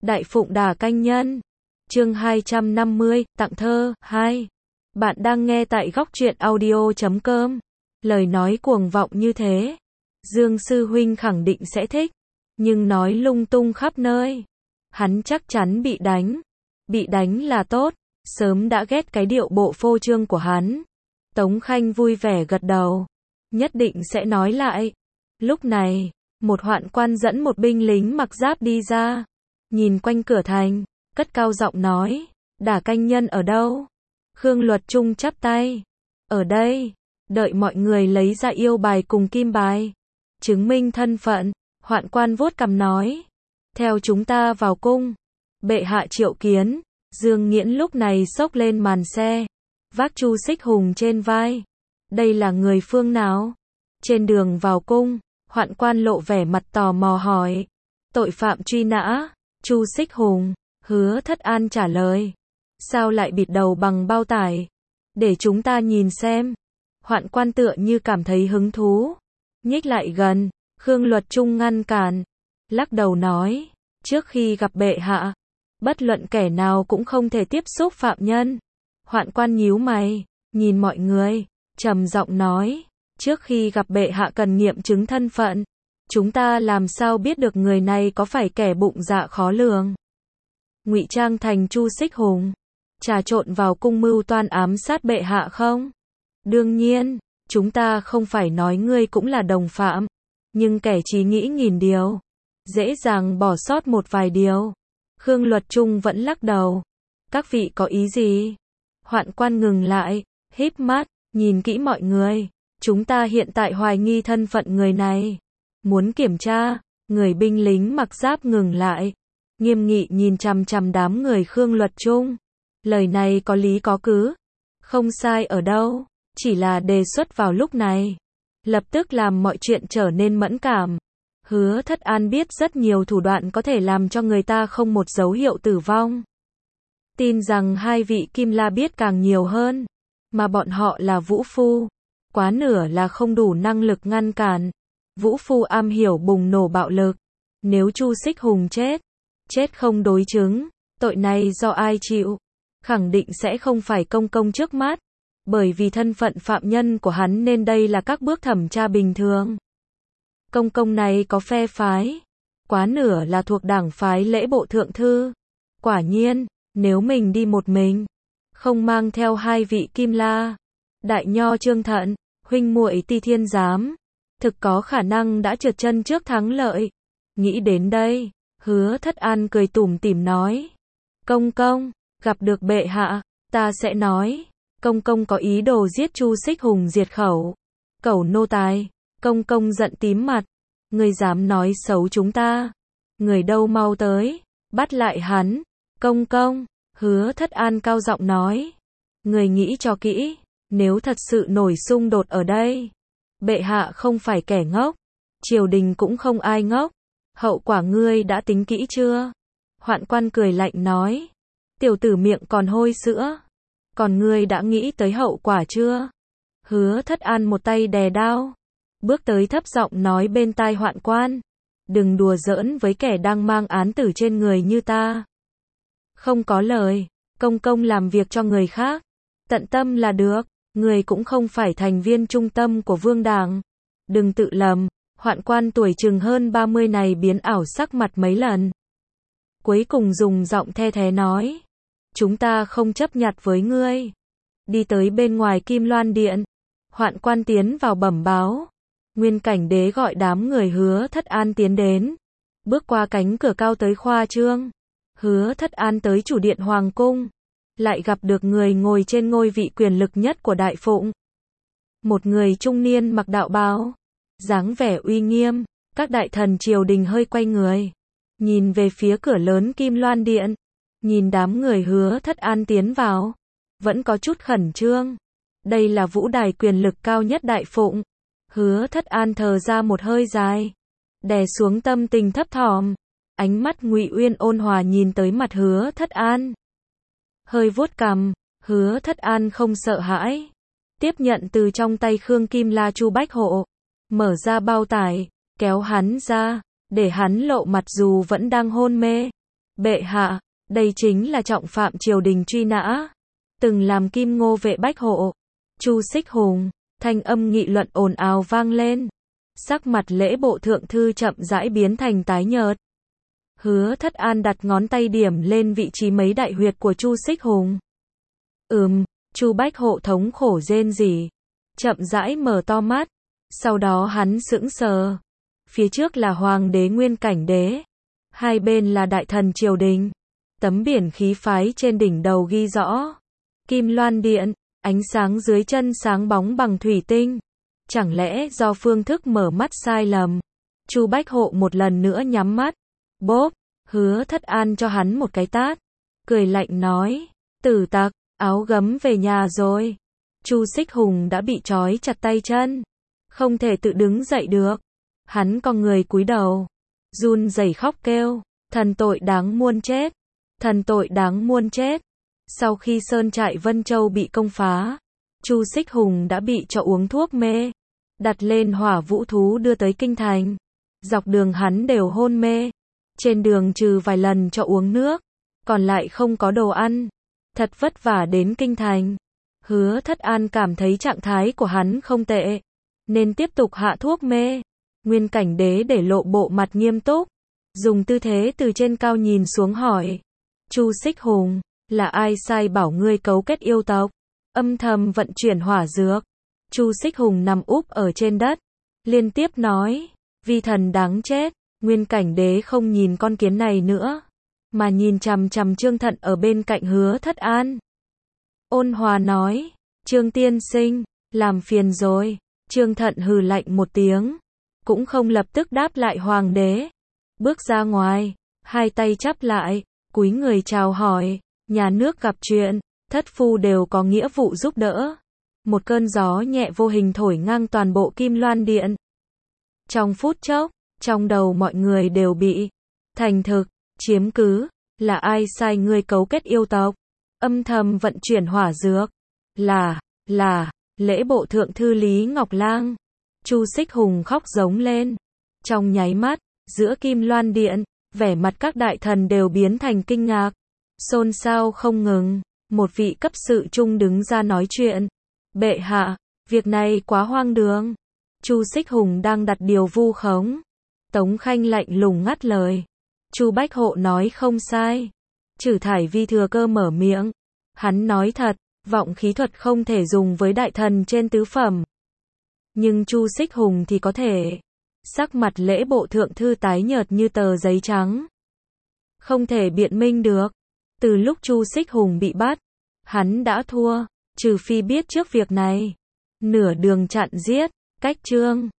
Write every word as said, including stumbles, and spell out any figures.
Đại Phụng Đà Canh Nhân. Chương hai trăm năm mươi, tặng thơ, hai. Bạn đang nghe tại góc truyện audio chấm com. Lời nói cuồng vọng như thế, Dương sư huynh khẳng định sẽ thích, nhưng nói lung tung khắp nơi, hắn chắc chắn bị đánh. Bị đánh là tốt, sớm đã ghét cái điệu bộ phô trương của hắn. Tống Khanh vui vẻ gật đầu, nhất định sẽ nói lại. Lúc này, một hoạn quan dẫn một binh lính mặc giáp đi ra, nhìn quanh cửa thành, cất cao giọng nói, Đả Canh Nhân ở đâu? Khương Luật Trung chắp tay, ở đây, đợi mọi người lấy ra yêu bài cùng kim bài, chứng minh thân phận. Hoạn quan vuốt cằm nói, theo chúng ta vào cung. Bệ hạ triệu kiến. Dương Nghiễn lúc này xốc lên màn xe, vác Chu Xích Hùng trên vai. Đây là người phương nào? Trên đường vào cung, hoạn quan lộ vẻ mặt tò mò hỏi. Tội phạm truy nã. Chu Xích Hùng, Hứa Thất An trả lời. Sao lại bịt đầu bằng bao tải? Để chúng ta nhìn xem. Hoạn quan tựa như cảm thấy hứng thú, nhích lại gần. Khương Luật Trung ngăn cản, lắc đầu nói, trước khi gặp bệ hạ, bất luận kẻ nào cũng không thể tiếp xúc phạm nhân. Hoạn quan nhíu mày, nhìn mọi người, trầm giọng nói, trước khi gặp bệ hạ cần nghiệm chứng thân phận. Chúng ta làm sao biết được người này có phải kẻ bụng dạ khó lường, ngụy trang thành Chu Xích Hùng, trà trộn vào cung mưu toan ám sát bệ hạ không? Đương nhiên, chúng ta không phải nói ngươi cũng là đồng phạm, nhưng kẻ trí nghĩ nghìn điều, dễ dàng bỏ sót một vài điều. Khương Luật Trung vẫn lắc đầu. Các vị có ý gì? Hoạn quan ngừng lại, híp mắt, nhìn kỹ mọi người. Chúng ta hiện tại hoài nghi thân phận người này, muốn kiểm tra. Người binh lính mặc giáp ngừng lại, nghiêm nghị nhìn chằm chằm đám người Khương Luật Trung. Lời này có lý có cứ, không sai ở đâu, chỉ là đề xuất vào lúc này, lập tức làm mọi chuyện trở nên mẫn cảm. Hứa Thất An biết rất nhiều thủ đoạn có thể làm cho người ta không một dấu hiệu tử vong. Tin rằng hai vị Kim La biết càng nhiều hơn, mà bọn họ là vũ phu, quá nửa là không đủ năng lực ngăn cản. Vũ phu am hiểu bùng nổ bạo lực. Nếu Chu Xích Hùng chết, chết không đối chứng, tội này do ai chịu? Khẳng định sẽ không phải công công trước mắt, bởi vì thân phận phạm nhân của hắn nên đây là các bước thẩm tra bình thường. Công công này có phe phái, quá nửa là thuộc đảng phái Lễ Bộ Thượng Thư. Quả nhiên, nếu mình đi một mình, không mang theo hai vị Kim La, Đại Nho Trương Thận, huynh muội Ti Thiên Giám, thực có khả năng đã trượt chân trước thắng lợi. Nghĩ đến đây, Hứa Thất An cười tủm tỉm nói, công công, gặp được bệ hạ, ta sẽ nói, công công có ý đồ giết Chu Xích Hùng diệt khẩu. Cẩu nô tài. Công công giận tím mặt, người dám nói xấu chúng ta, người đâu mau tới, bắt lại hắn. Công công, Hứa Thất An cao giọng nói, người nghĩ cho kỹ, nếu thật sự nổi xung đột ở đây, bệ hạ không phải kẻ ngốc, triều đình cũng không ai ngốc, hậu quả ngươi đã tính kỹ chưa? Hoạn quan cười lạnh nói, tiểu tử miệng còn hôi sữa, còn ngươi đã nghĩ tới hậu quả chưa? Hứa Thất An một tay đè đao, bước tới thấp giọng nói bên tai hoạn quan, đừng đùa giỡn với kẻ đang mang án tử trên người như ta. Không có lời, công công làm việc cho người khác, tận tâm là được, người cũng không phải thành viên trung tâm của vương đảng. Đừng tự lầm. Hoạn quan tuổi chừng hơn ba mươi này biến ảo sắc mặt mấy lần, cuối cùng dùng giọng the thé nói, chúng ta không chấp nhặt với ngươi. Đi tới bên ngoài Kim Loan Điện, hoạn quan tiến vào bẩm báo. Nguyên Cảnh Đế gọi đám người Hứa Thất An tiến đến, bước qua cánh cửa cao tới khoa trương. Hứa Thất An tới chủ điện hoàng cung, lại gặp được người ngồi trên ngôi vị quyền lực nhất của Đại Phụng. Một người trung niên mặc đạo bào, dáng vẻ uy nghiêm. Các đại thần triều đình hơi quay người, nhìn về phía cửa lớn Kim Loan Điện, nhìn đám người Hứa Thất An tiến vào, vẫn có chút khẩn trương. Đây là vũ đài quyền lực cao nhất Đại Phụng. Hứa Thất An thở ra một hơi dài, đè xuống tâm tình thấp thỏm, ánh mắt Ngụy Uyên ôn hòa nhìn tới mặt Hứa Thất An, hơi vuốt cằm. Hứa Thất An không sợ hãi, tiếp nhận từ trong tay Khương Kim La Chu Bách Hộ, mở ra bao tải, kéo hắn ra, để hắn lộ mặt dù vẫn đang hôn mê. Bệ hạ, đây chính là trọng phạm triều đình truy nã, từng làm Kim Ngô vệ bách hộ. Chu Xích Hùng, thanh âm nghị luận ồn ào vang lên. Sắc mặt Lễ Bộ thượng thư chậm rãi biến thành tái nhợt. Hứa Thất An đặt ngón tay điểm lên vị trí mấy đại huyệt của Chu Xích Hùng. Ừm, Chu Bách Hộ thống khổ rên rỉ, chậm rãi mở to mắt, sau đó hắn sững sờ. Phía trước là Hoàng đế Nguyên Cảnh Đế, hai bên là đại thần triều đình. Tấm biển khí phái trên đỉnh đầu ghi rõ: Kim Loan Điện, ánh sáng dưới chân sáng bóng bằng thủy tinh. Chẳng lẽ do phương thức mở mắt sai lầm? Chu Bách Hộ một lần nữa nhắm mắt. Bốp, Hứa Thất An cho hắn một cái tát, cười lạnh nói: Tử tặc, áo gấm về nhà rồi. Chu Xích Hùng đã bị trói chặt tay chân, không thể tự đứng dậy được. Hắn cong người cúi đầu, run rẩy khóc kêu: Thần tội đáng muôn chết, thần tội đáng muôn chết. Sau khi sơn trại Vân Châu bị công phá, Chu Xích Hùng đã bị cho uống thuốc mê, đặt lên hỏa vũ thú đưa tới kinh thành. Dọc đường hắn đều hôn mê, trên đường trừ vài lần cho uống nước, còn lại không có đồ ăn. Thật vất vả đến kinh thành. Hứa Thất An cảm thấy trạng thái của hắn không tệ, nên tiếp tục hạ thuốc mê. Nguyên Cảnh Đế để lộ bộ mặt nghiêm túc, dùng tư thế từ trên cao nhìn xuống hỏi: Chu Xích Hùng, là ai sai bảo ngươi cấu kết yêu tộc, âm thầm vận chuyển hỏa dược? Chu Xích Hùng nằm úp ở trên đất, liên tiếp nói: Vi thần đáng chết. Nguyên Cảnh Đế không nhìn con kiến này nữa, mà nhìn chằm chằm Trương Thận ở bên cạnh Hứa Thất An. Ôn hòa nói: Trương tiên sinh, làm phiền rồi. Trương Thận hừ lạnh một tiếng, cũng không lập tức đáp lại Hoàng đế. Bước ra ngoài, hai tay chắp lại, cúi người chào hỏi: Nhà nước gặp chuyện, thất phu đều có nghĩa vụ giúp đỡ. Một cơn gió nhẹ vô hình thổi ngang toàn bộ Kim Loan Điện. Trong phút chốc, trong đầu mọi người đều bị thành thực, chiếm cứ. Là ai sai ngươi cấu kết yêu tộc, âm thầm vận chuyển hỏa dược? Là, là, Lễ Bộ thượng thư Lý Ngọc Lang. Chu Xích Hùng khóc giống lên. Trong nháy mắt, giữa Kim Loan Điện, vẻ mặt các đại thần đều biến thành kinh ngạc, xôn xao không ngừng. Một vị cấp sự trung đứng ra nói chuyện: Bệ hạ, việc này quá hoang đường. Chu Xích Hùng đang đặt điều vu khống. Tống Khanh lạnh lùng ngắt lời. Chu Bách Hộ nói không sai. Trử Thải Vi thừa cơ mở miệng. Hắn nói thật, vọng khí thuật không thể dùng với đại thần trên tứ phẩm. Nhưng Chu Xích Hùng thì có thể. Sắc mặt Lễ Bộ thượng thư tái nhợt như tờ giấy trắng. Không thể biện minh được. Từ lúc Chu Xích Hùng bị bắt, hắn đã thua, trừ phi biết trước việc này. Nửa đường chặn giết, cách chương.